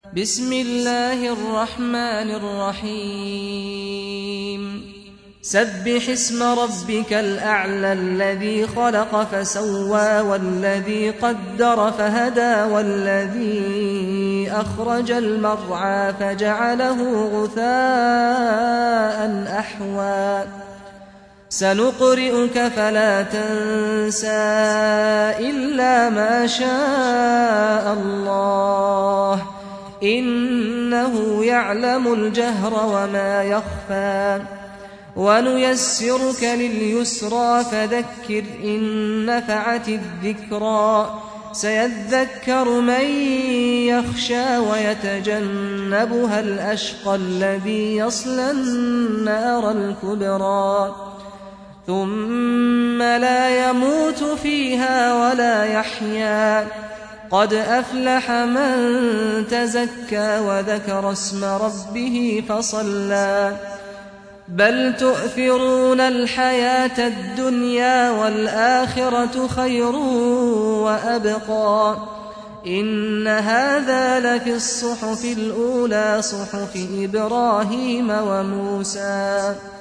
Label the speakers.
Speaker 1: بسم الله الرحمن الرحيم سبح اسم ربك الأعلى الذي خلق فسوى والذي قدر فهدى والذي أخرج المرعى فجعله غثاء أحوى سنقرئك فلا تنسى إلا ما شاء الله إنه يعلم الجهر وما يخفى ونيسرك لليسرى فذكر إن نفعت الذكرى سيذكر من يخشى ويتجنبها الأشقى الذي يصلى النار الكبرى ثم لا يموت فيها ولا يحيا قد أفلح من تزكى وذكر اسم ربه فصلى بل تؤثرون الحياة الدنيا والآخرة خير وأبقى إن هذا لفي الصحف الأولى صحف إبراهيم وموسى